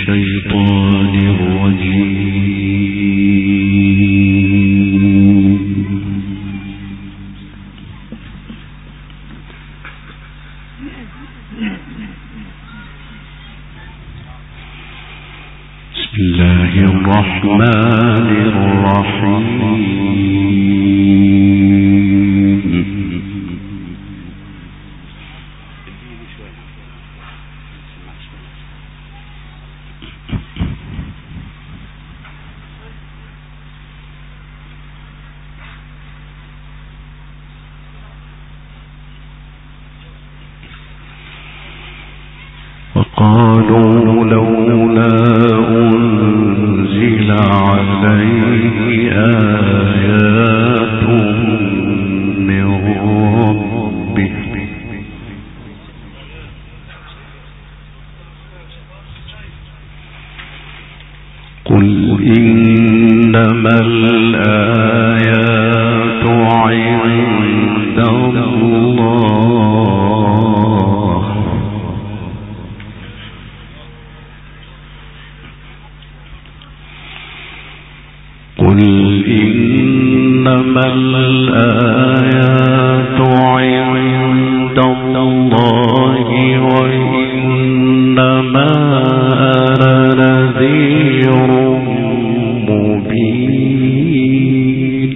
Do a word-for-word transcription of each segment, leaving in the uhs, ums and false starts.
الشيطان الرجيم. بسم الله الرحمن الرحيم. وقالوا لولا أنزل عليه آيات من ربه قل إنما الآيات عند الله قل إنما الآيات عند الله وإنما أنا نذير مبين.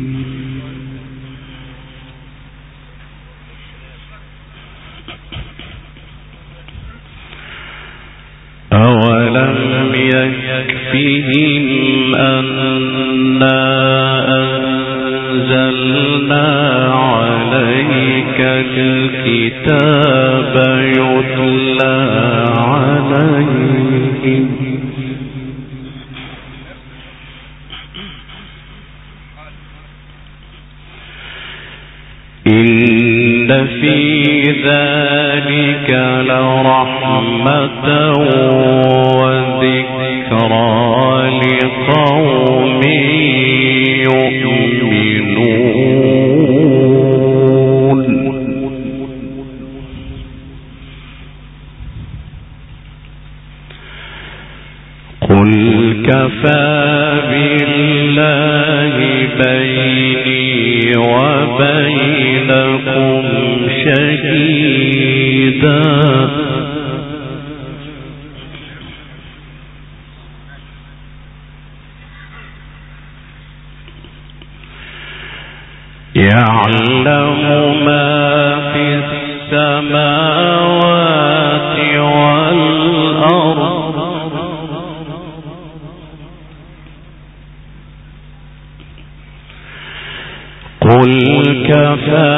أولم يكفهم أنا أنزلنا عليك الكتاب يتلى عليهم إن في ذلك لرحمة وذكرى لقوم يؤمنون. قل كفى بالله بيني وبينكم شهيدا يعلم ما في السماوات والأرض قل كفى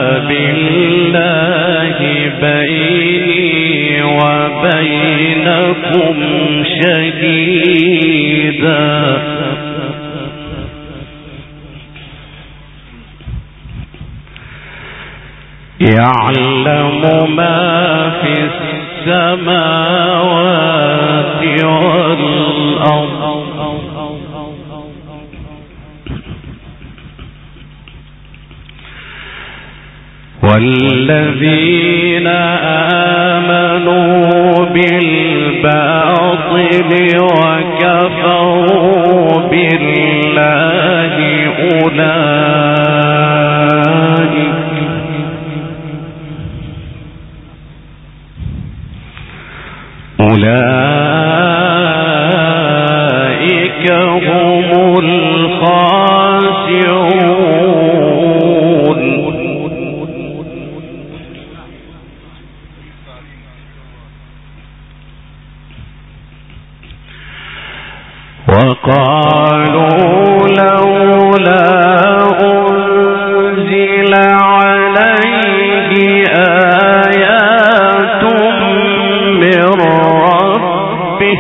بالله بيني وبينكم شهيدا يعلم ما في السماوات والأرض والذين آمنوا بالباطل وكفروا بالله أولئك أولئك هم الخاسرون. وقالوا لولا أنزل عليه آيات من ربه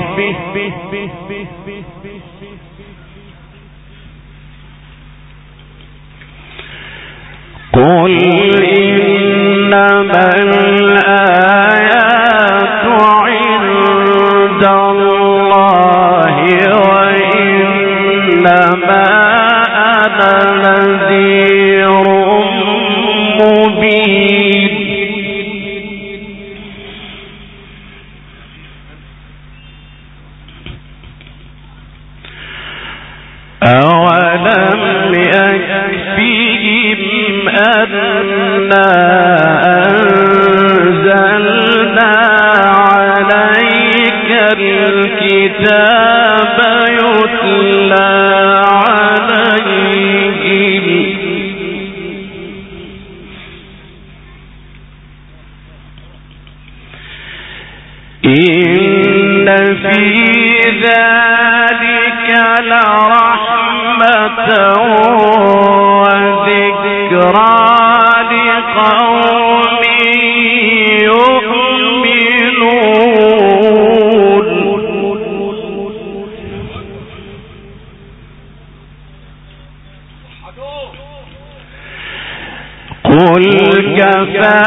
قل إنما الآيات عند الله وإنما أنا نذير مبين. إن في ذلك لرحمة وذكرى لقوم يؤمنون. قل كفى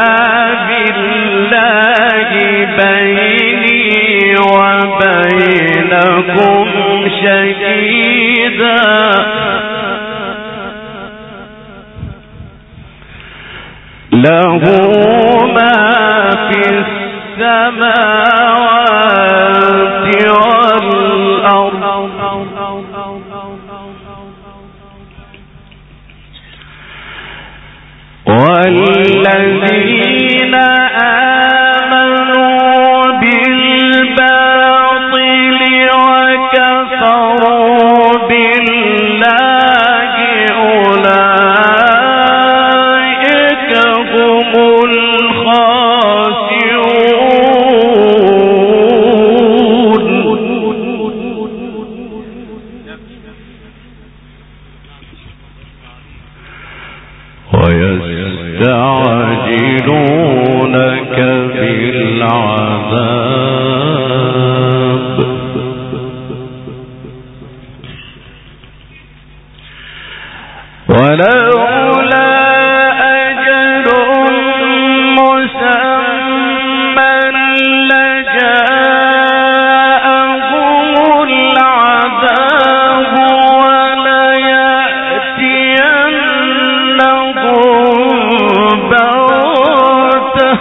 بالله بيني وبينكم شهيدا له ما في السماوات والأرض والذين آمنوا بالباطل وكفروا بالله أولئك هم الخاسرون. ويستعجلونك بالعذاب ولولا أجل مسمى لجاءهم العذاب وليأتينهم بغتة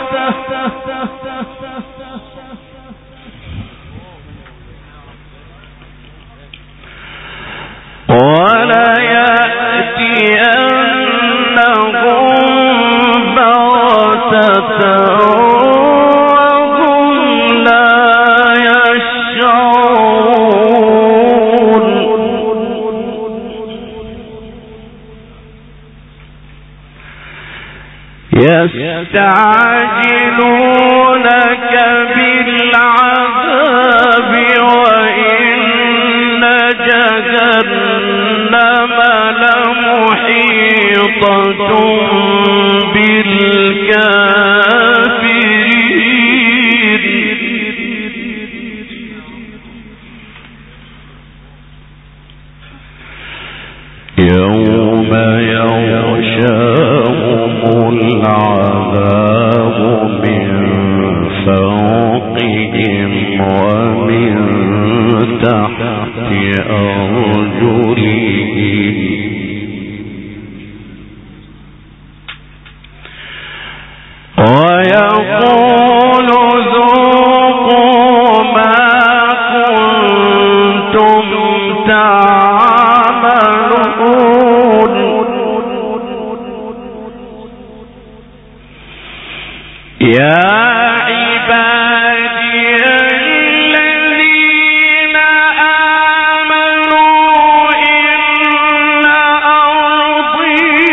يستعجلونك بالعذاب وإن جهنم لمحيطة بالكافرين. يوم يغشاهم العذاب من فوقهم ومن تحت أرجلهم ويقول ذوقوا ما كنتم تعملون. يا عبادي الذين آمنوا إن أرضي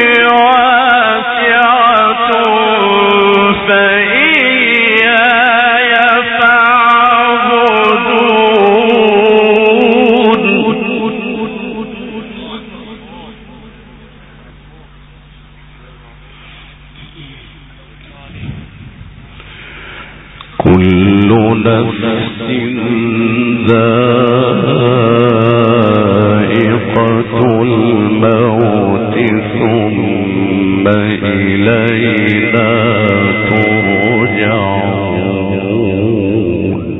واسعة فإياي فاعبدون. كل نفس ذائقة الموت ثم إلينا ترجعون.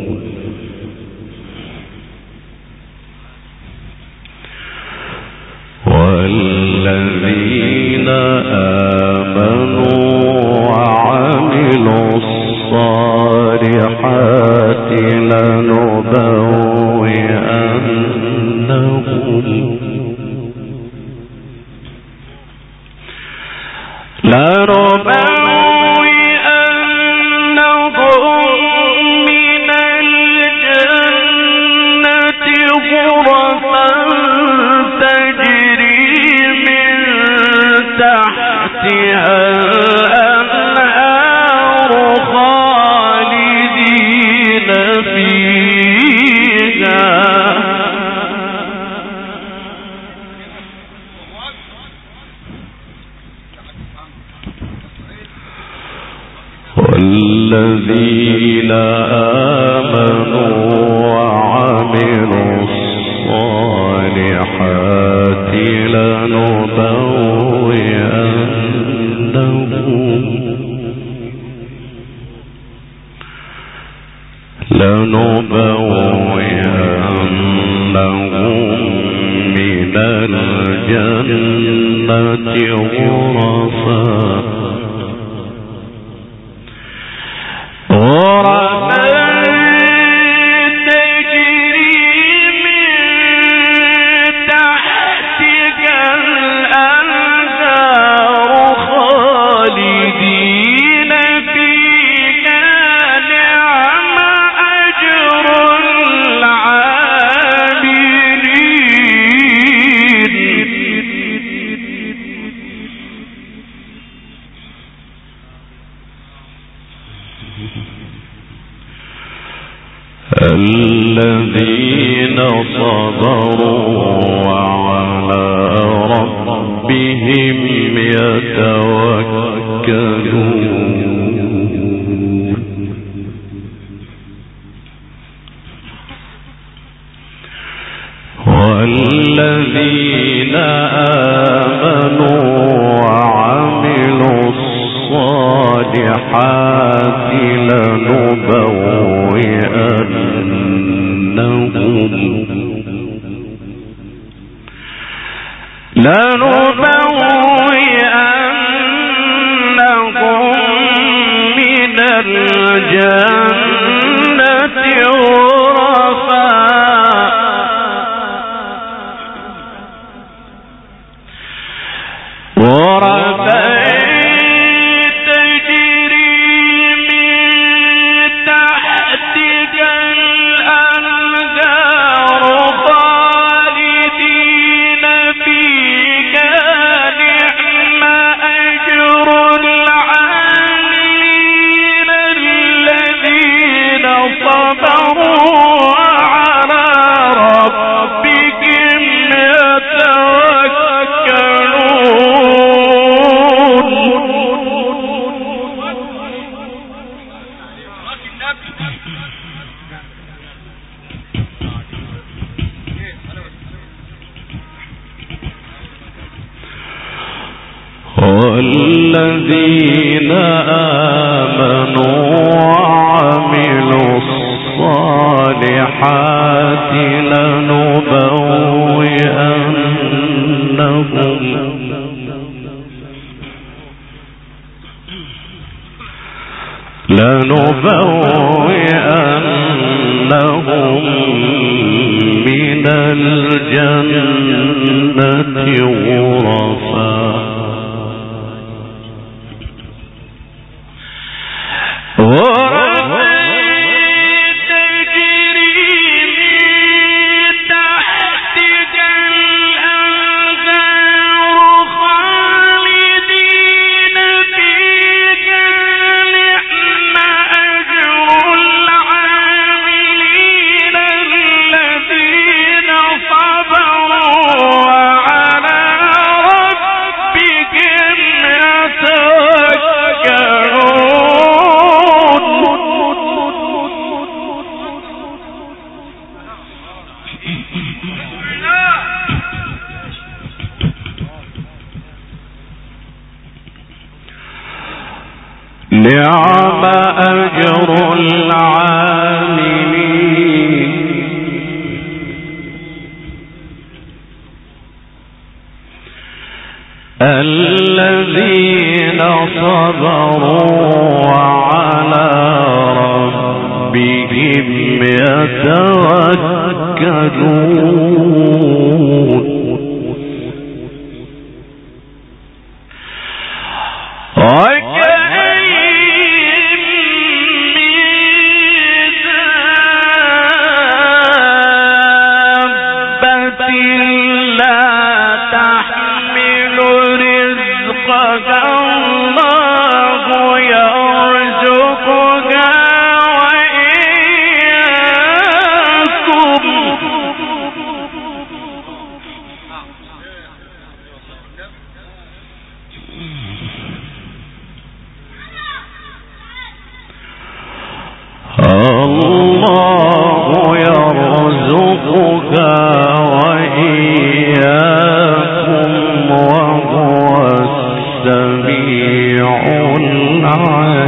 والذين آمنوا وعملوا الصالحات لنبوئنهم لنبوئنهم والذين آمنوا وعملوا الصالحات لنبوئنهم لنبوئنهم من الجنة غرفا الذين صبروا وعلى ربهم يتوكلون والذين آمنوا وعملوا الصالحات لنبوئنهم لنبوئنهم من الجنة غرفا غرفا والذين آمنوا وعملوا الصالحات لنبوئنهم لنبوئنهم من الجنة غرفا نعم أجر العاملين الذين صبروا وعلى ربهم يتوكلون الله يوم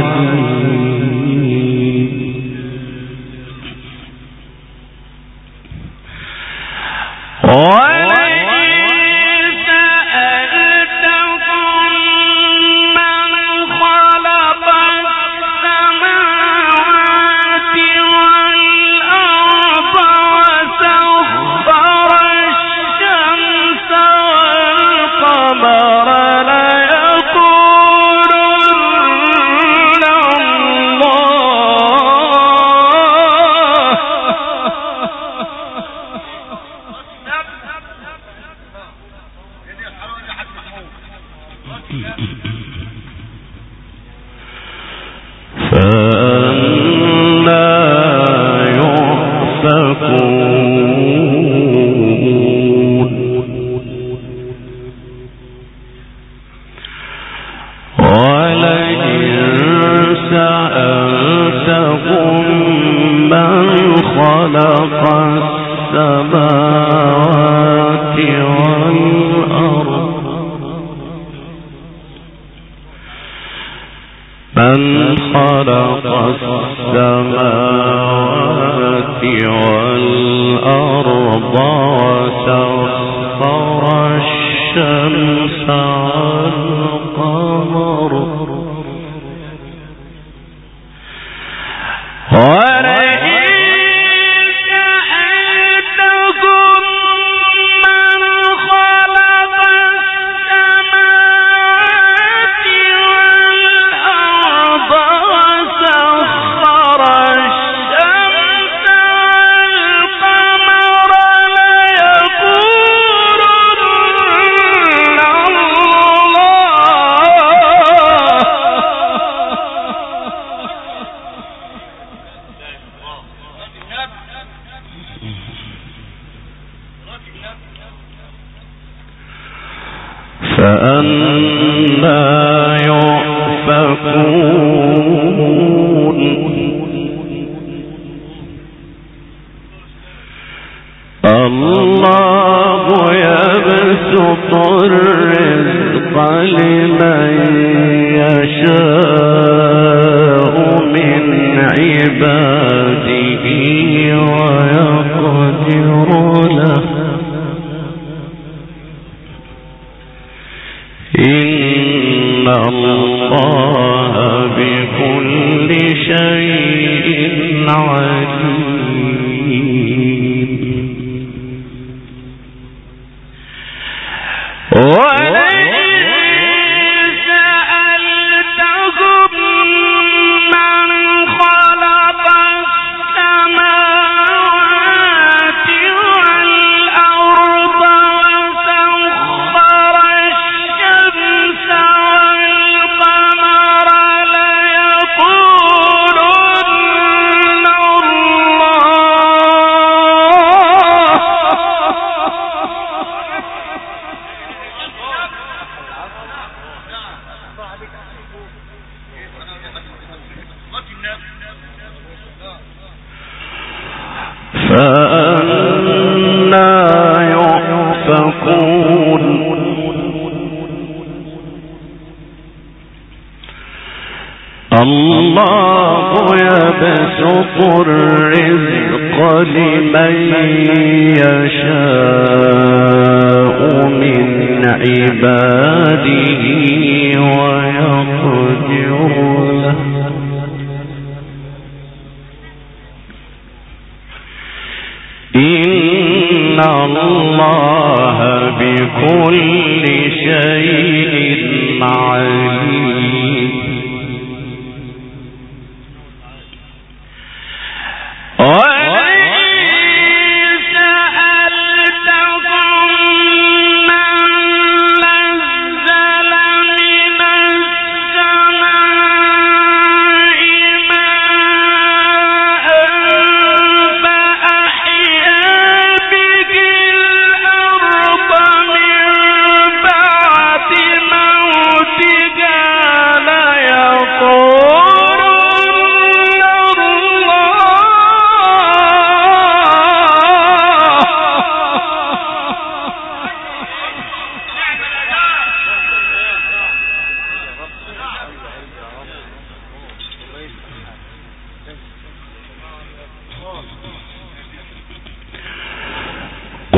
موتها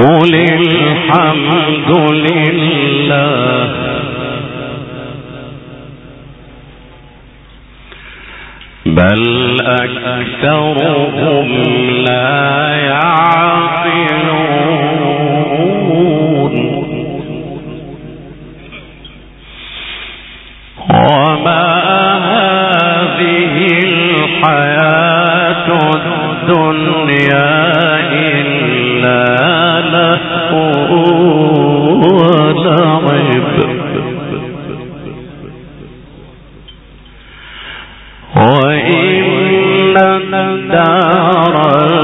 قل الحمد لله بل أكثرهم لا يعقلون وما هذه الحياة الدنيا إلا لهو ولعب وإن الدار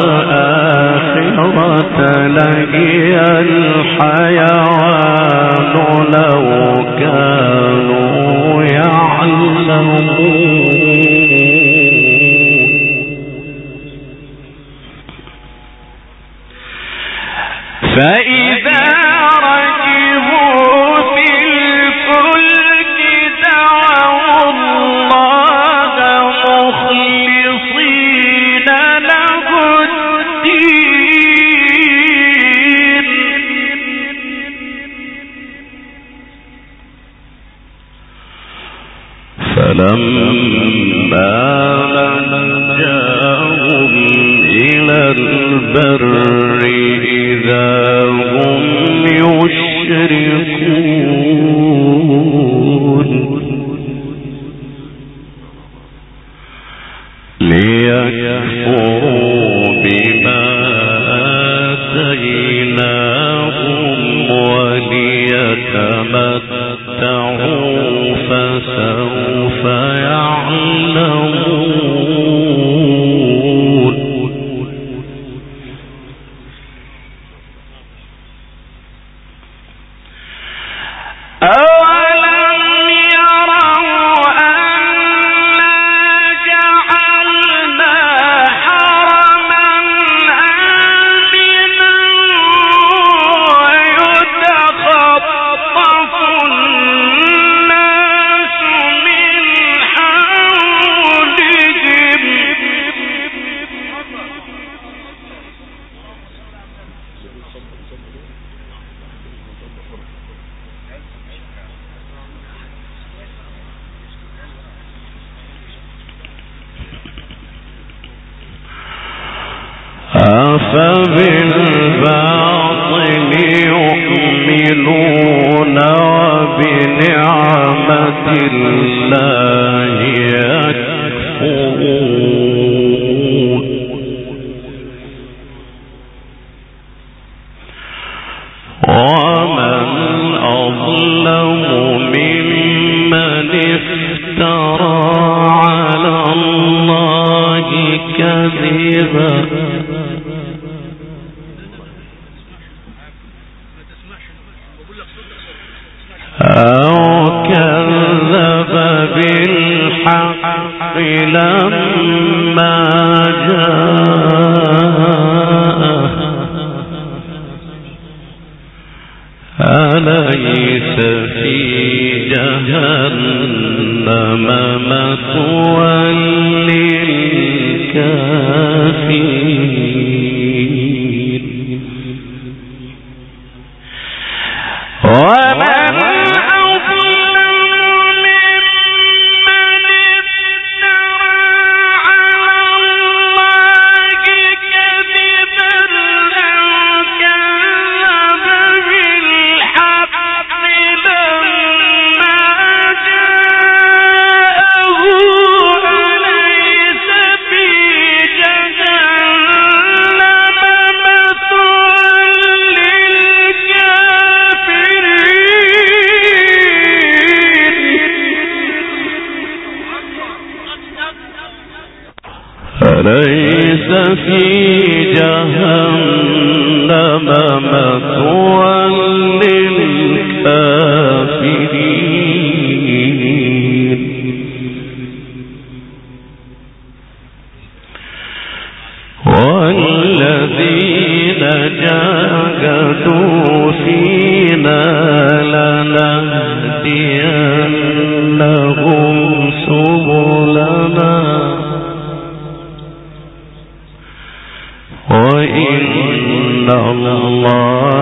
الآخرة لهي الحيوان لو كانوا يعلمون فإذا ركبوا في الفلك دعوا الله مخلصين له الدين فلما نجاهم إلى البر إذا هم يشركون ليكفروا بما آتيناهم وليتمتعوا فسوف يعلمون أفبالباطل يؤمنون وبنعمة الله يكفرون ومن أظلم ممن افترى على الله كذبا أو كذب بالحق لما جاءه أليس في جهنم مثوى للكافرين ومن ليس في جهنم مثوى للكافرين والذين جاهدوا فينا لنهدينهم سبلنا وإن الله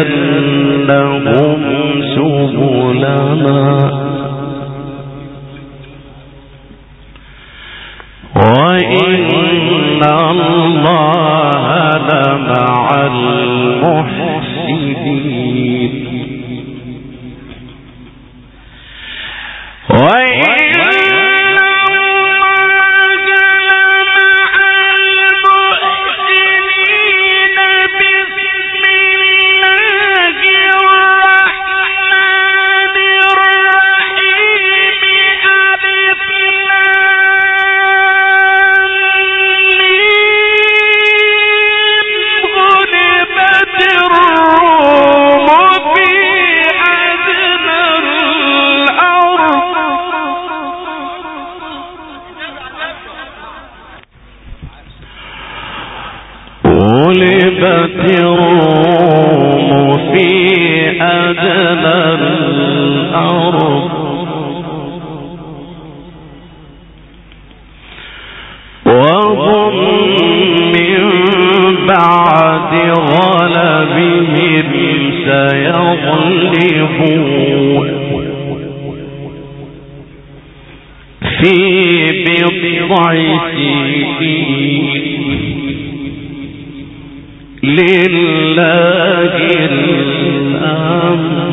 لَهُمْ سُبُلَنَا وَإِنَّ اللَّهَ لَمَعَ الْمُحْسِنِينَ غلبت الروم في أدنى الأرض وهم من بعد غلبهم سيغلبون في بضع سنين لله الأمر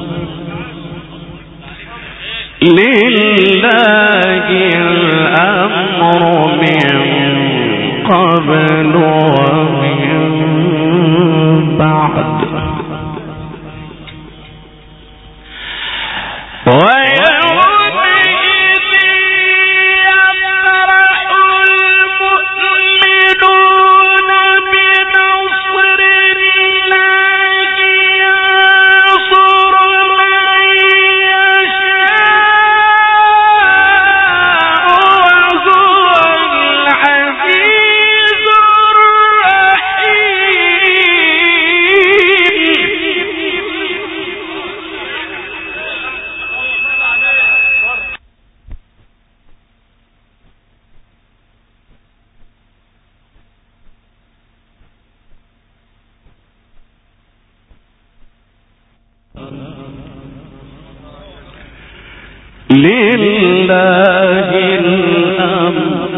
لله الأمر من قبل ومن بعد لله الأمر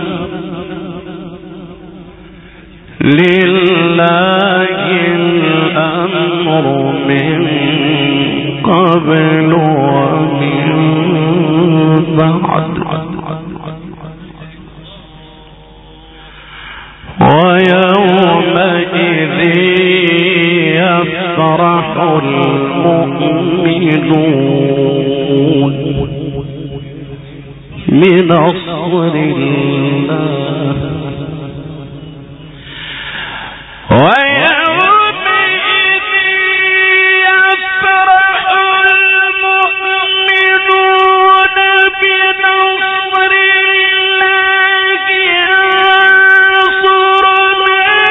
لله الأمر من قبل ومن بعد ويومئذ يفرح المؤمنون بنصر الله ويومئذ يفرح المؤمنون بنصر الله ينصر من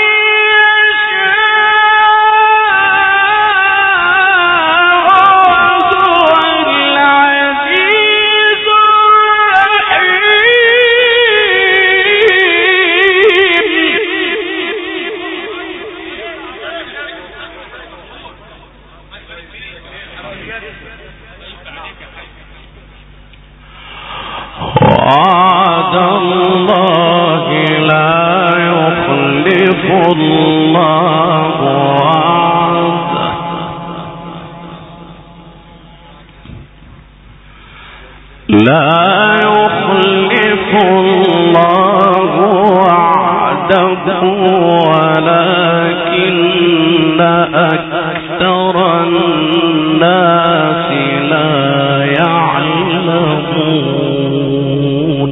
يشاء وهو العزيز وعد الله لا يخلف الله وعده لا يخلف الله وعده ولكن أكثر الناس لا يعلمون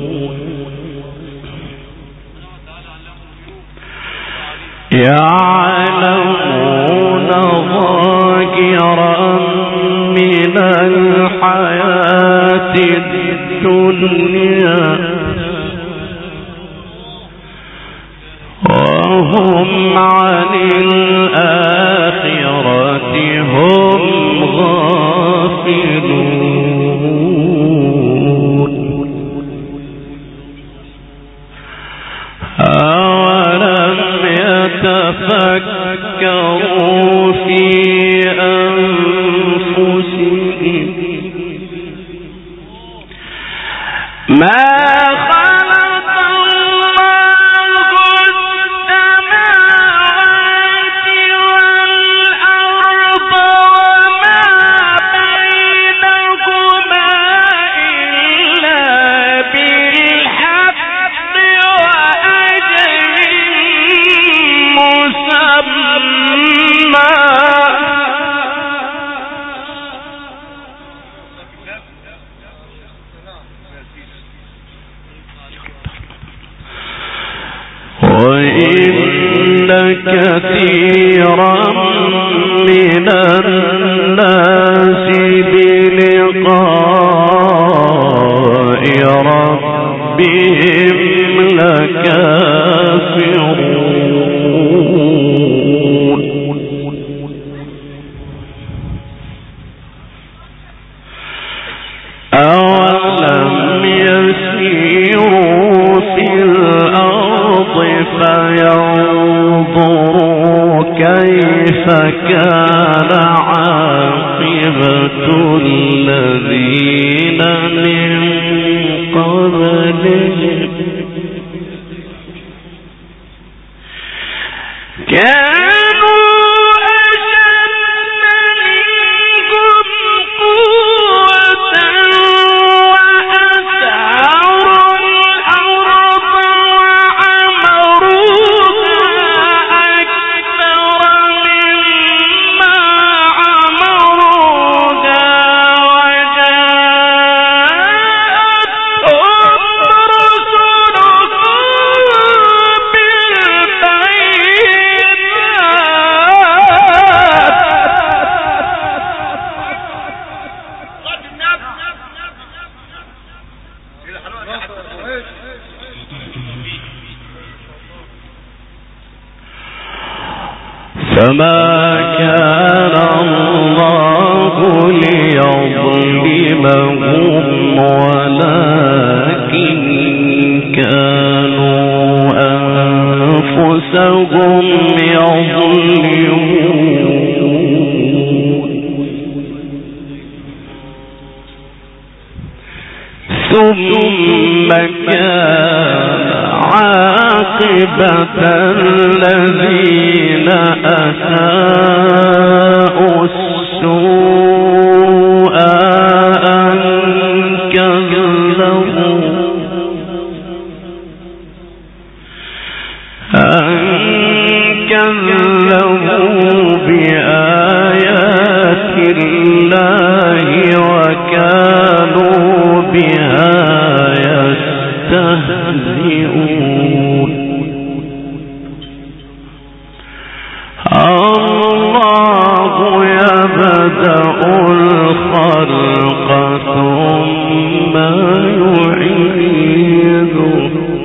يعلمون ظاهرا من الحياة الدنيا وهم عن الآخرة هم غافلون أولم يتفكروا في أنفسهم ما كثيرا من الناس بلقاء ربهم لكافرون أولم يسيروا في الأرض فينظروا كيف كان عاقبة الذين من قبلهم فما كان الله ليظلمهم ولكن كانوا أنفسهم يظلمون ثم كان عاقبة الذين أساءوا السوء أن كذبوا أن كذبوا بآيات الله وكانوا بها يستهزئون الله يبدأ الخلق ثم يعيده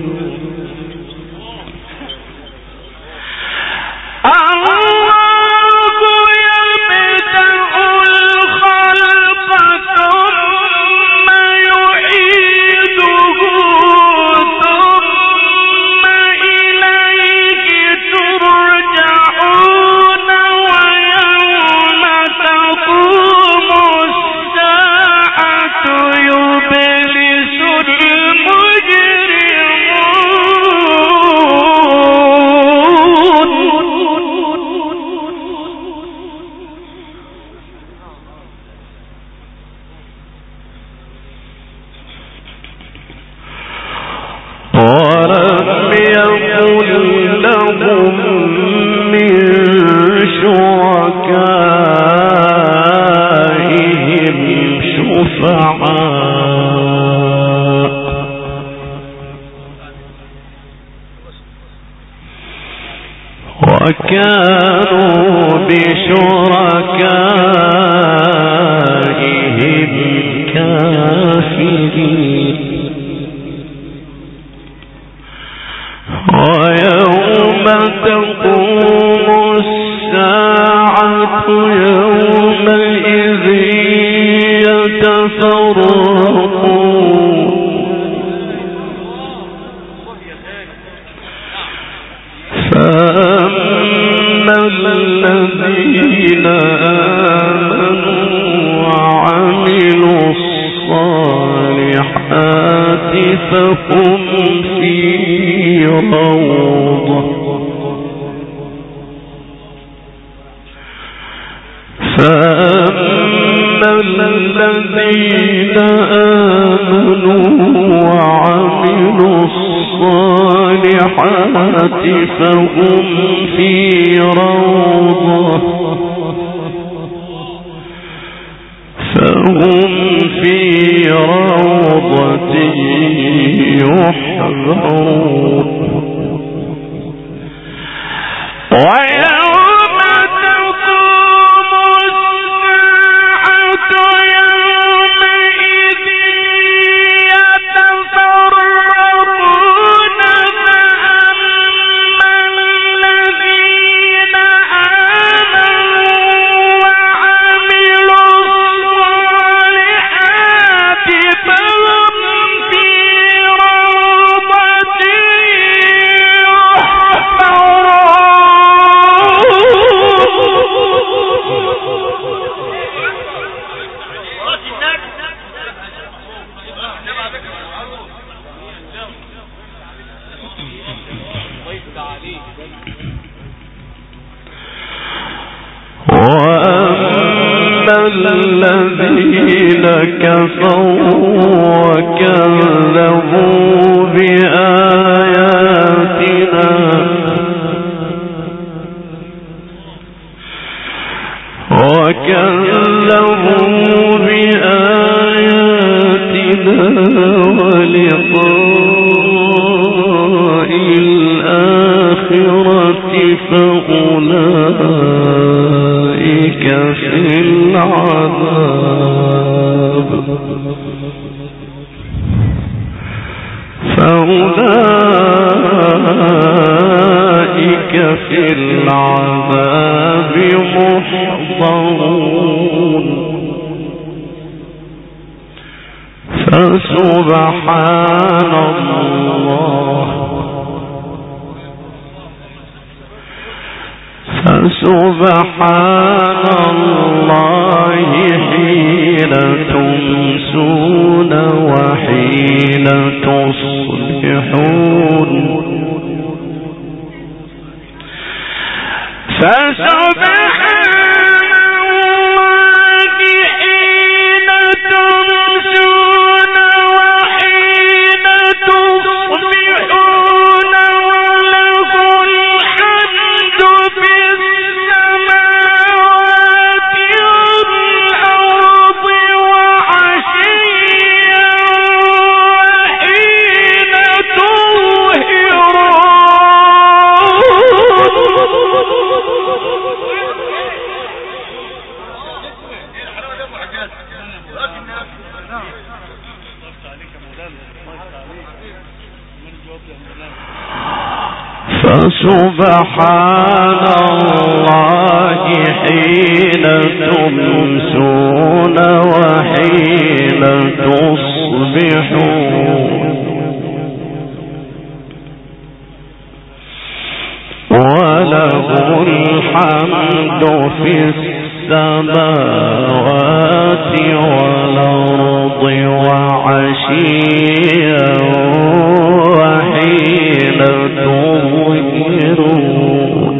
وكانوا بشركائهم كافرين ويوم تقوم الساعة يومئذ يتفرقون فأما الذين فهم في روضة فأما الذين آمنوا وعملوا الصالحات فهم في روضة فهم في روضة يحبرون ويوم تقوم الساعة يومئذ يتفرقون فأما الذين آمنوا وعملوا الصالحات فهم في روضة وأما الذين كفروا وكذبوا بآياتنا وكذبوا بآياتنا ولقاء الآخرة فأولئك في العذاب فأولئك في العذاب محضرون فسبحان الله فسبحان الله حين تمسون وحين تصبحون فسبحان الله حين تمسون وحين تصبحون وله الحمد في السماوات والأرض وعشيا وحين فسبحان الله حين تمسون وحين تصبحون وله الحمد في السماوات والأرض وعشيا وحين تظهرون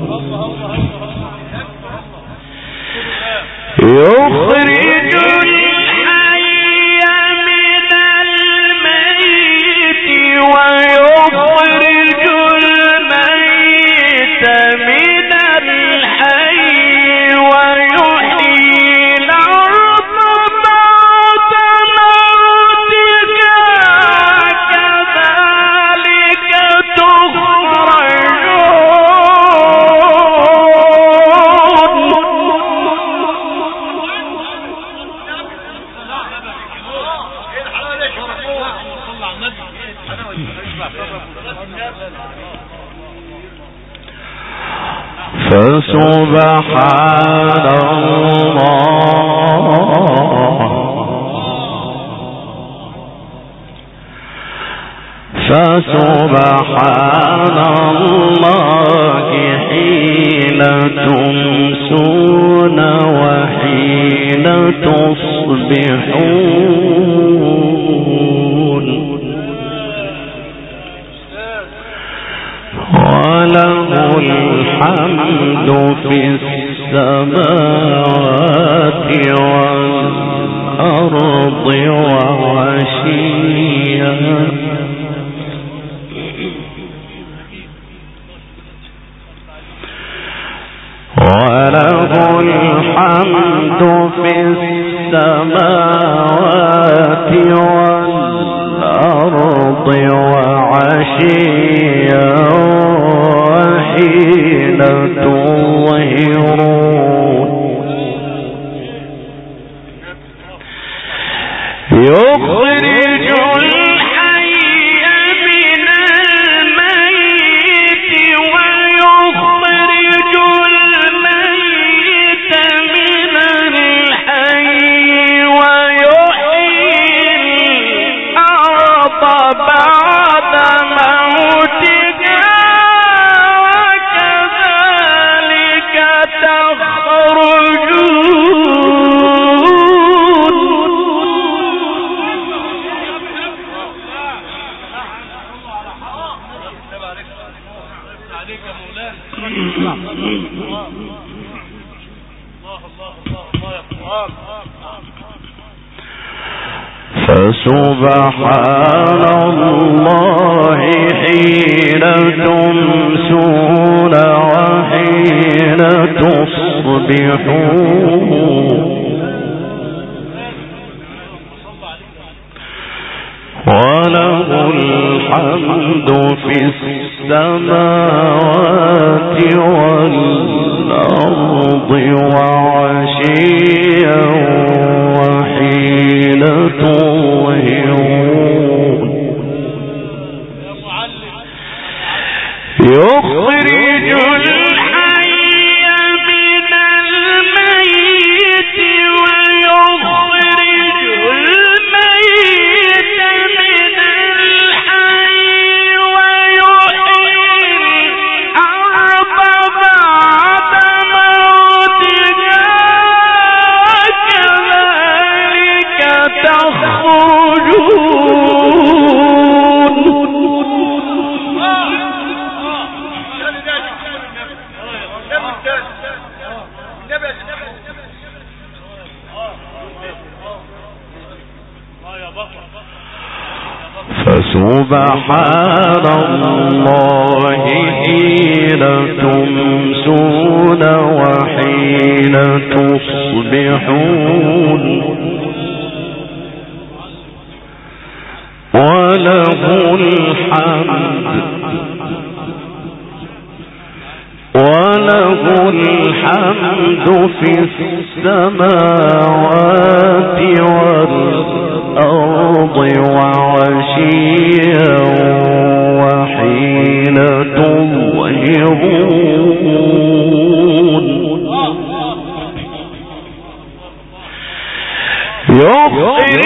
يخرج الحي من الميت ويخرج الميت من الحي ويحيي الأرض بعد موتها كذلك فسبحان الله فسبحان الله حين تمسون وحين تصبحون الحمد في السماوات والأرض وعشيا وحين تظهرون يخرج الحي من الميت ويخرج الميت من الحي ويحيي الأرض بعد موتها وكذلك فسبحان الله حين تمسون وحين تصبحون وله الحمد في السماوات والأرض وعشيا وحين تظهرون يخرج الحي من الميت ويخرج الميت من الحي ويحيي الأرض بعد موتها كذلك تخرجون فسبحان الله حين تمسون وحين تصبحون وله الحمد وله الحمد في السماوات والأرض وعشيا وحين تظهرون يخرج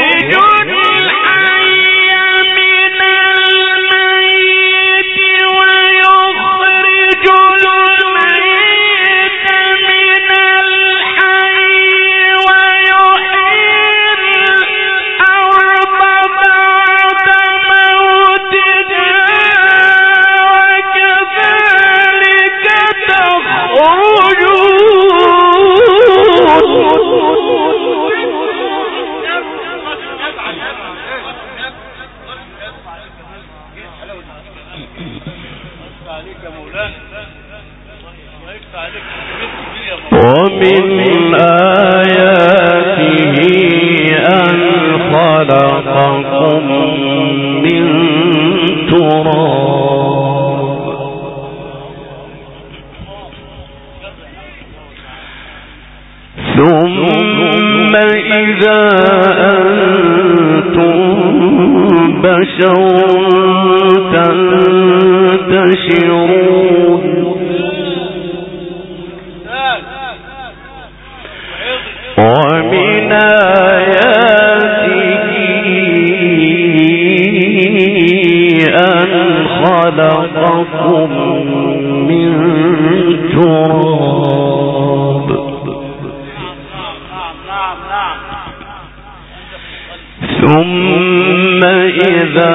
ومن آياته أن خلقكم من تراب ثم إذا أنتم بشر تنتشرون ومن آياته أن خلقكم من تراب ثم إذا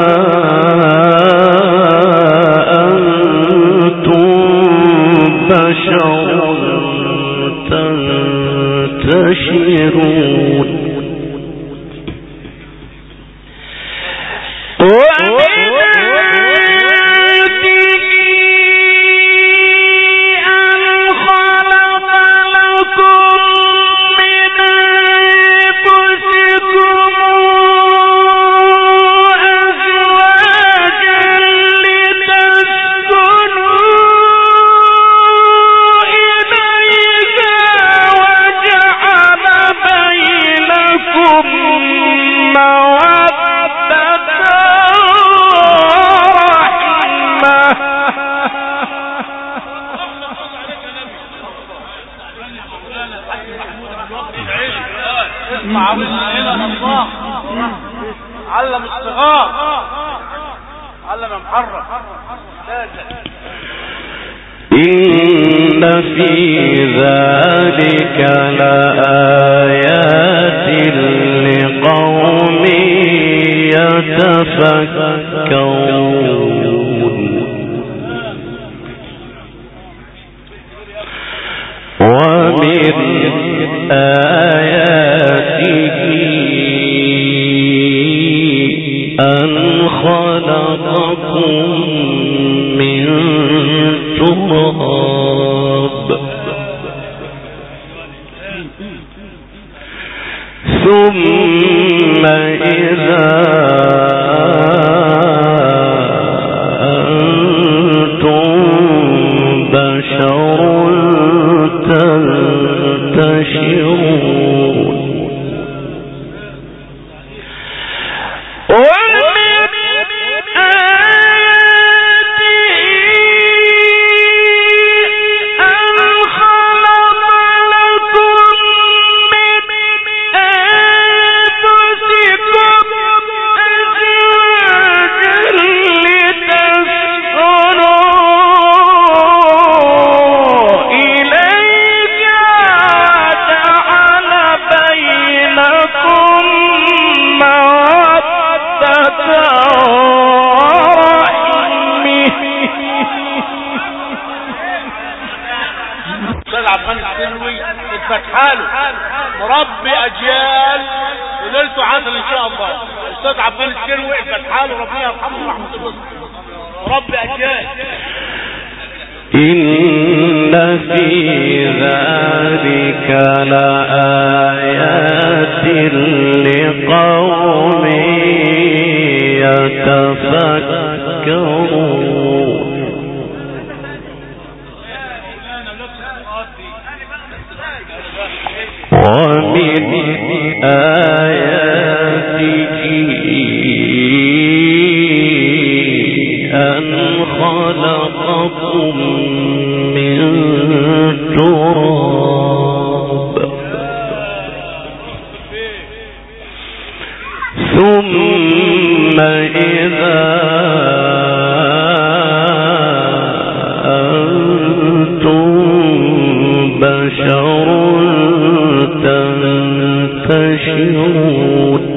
أنتم بشر تنتشرون من اسمع هنا الله علم الصغار علم محرم إن في ذلك لآيات لقوم يتفكرون ومن آياته أن خلقكم من تراب ثم إذا أنتم بشر تنتشرون مربي اجيال وليلته عسل ان شاء الله. الاستاذ عبان السروي فتحاله ربنا يرحمه ورحمه الله مربي اجيال. إن في ذلك لآيات لقوم يتفكرون ومن آياته أن خلقكم من تراب ثم إذا أنتم بشر تنتشرون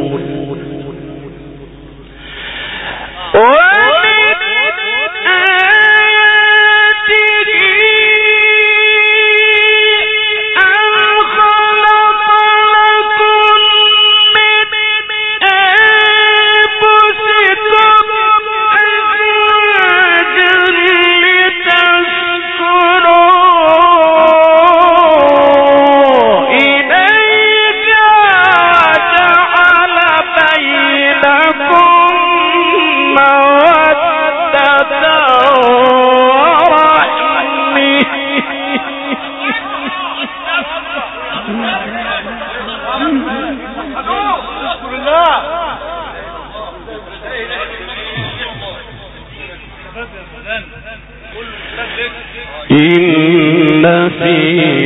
إن في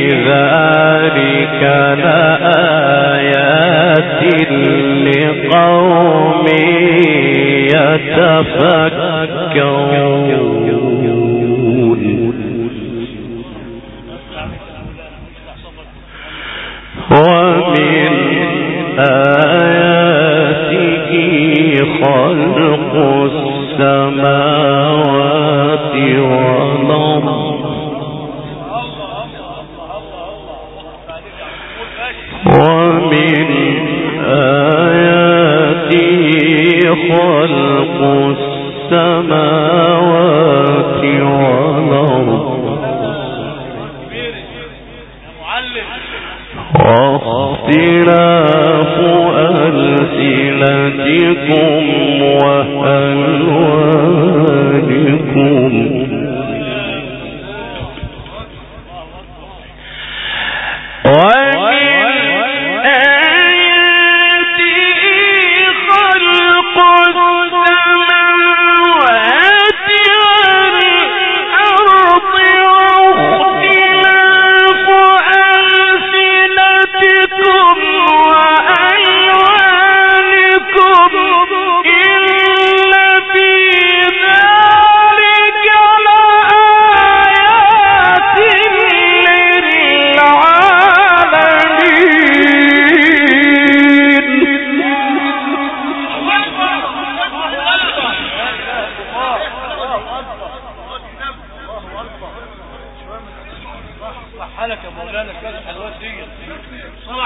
ذلك لآيات لقوم يتفكرون ومن آياته خلق السماوات والأرض ومن آياته خلق السماوات والأرض واختلاف ألسنتكم وألوانكم وَأَلْسِنَتِكُمْ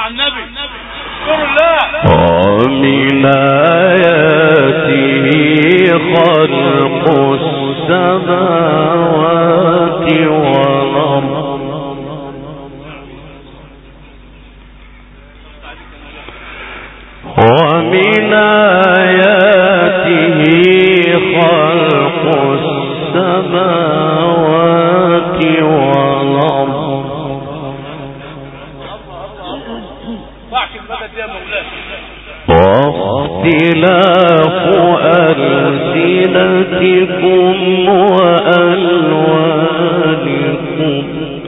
على النبي. اذكروا الله. ومن آياته خلق السماوات والأرض ومن آياته خلق السماوات والأرض واختلاف ألسنتكم وألوانكم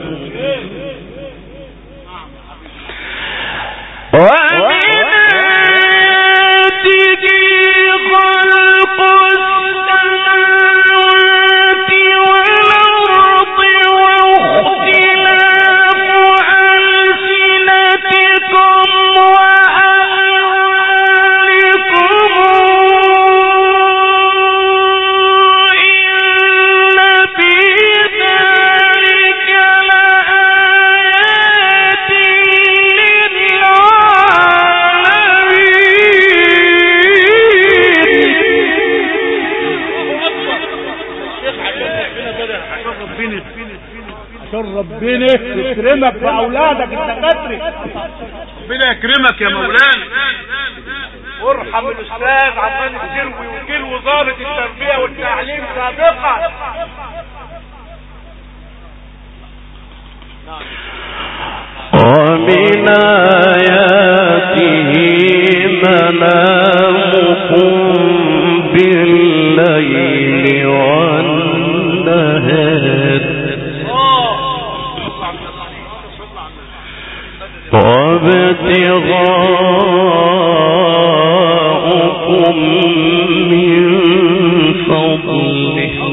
ربنا يكرمك بأولادك الدكاترة. ربنا يكرمك يا مولانا. وارحم الأستاذ عبد السروي وكيل وزارة التربية والتعليم سابقا. ومن آياته منامكم بالليل والنهار وابتغاؤكم من فضله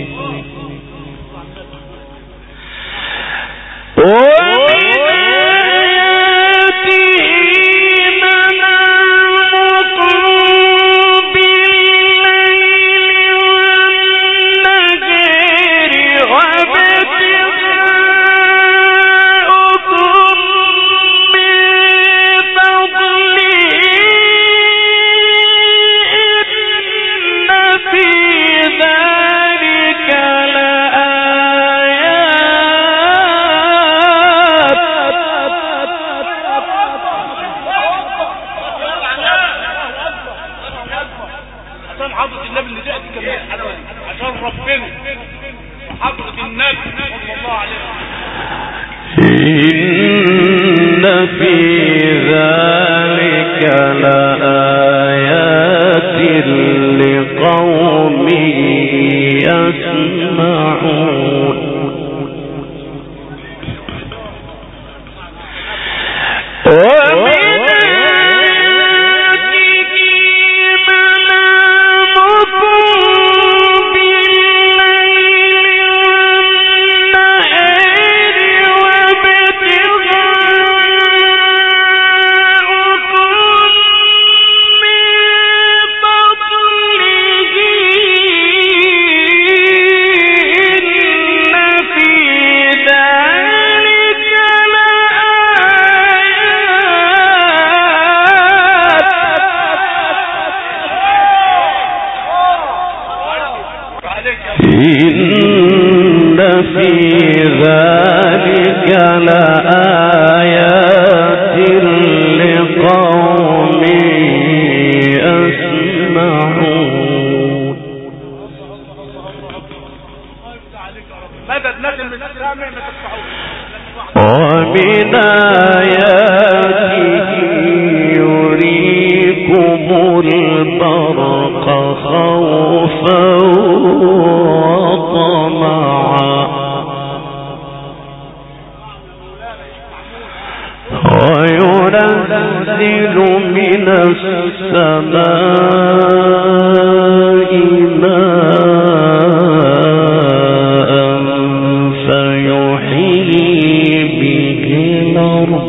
إن في ذلك لآيات لقوم يسمعون إن في ذلك لآيات لقوم يسمعون. ومن آياته يريكم البرق خوفا وطمعا وينزل من السماء ماء فيحيي به الأرض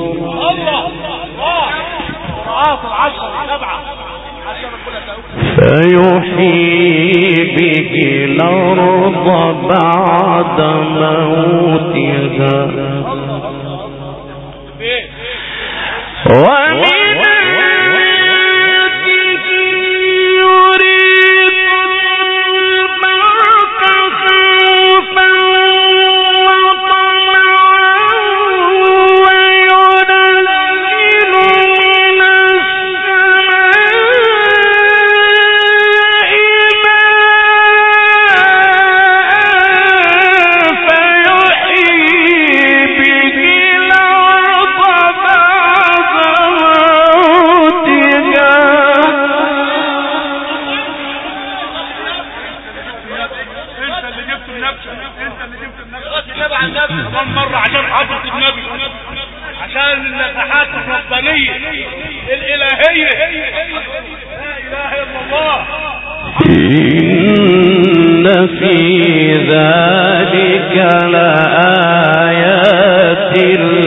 فيحيي به الأرض بعد موتها إن في ذلك لآيات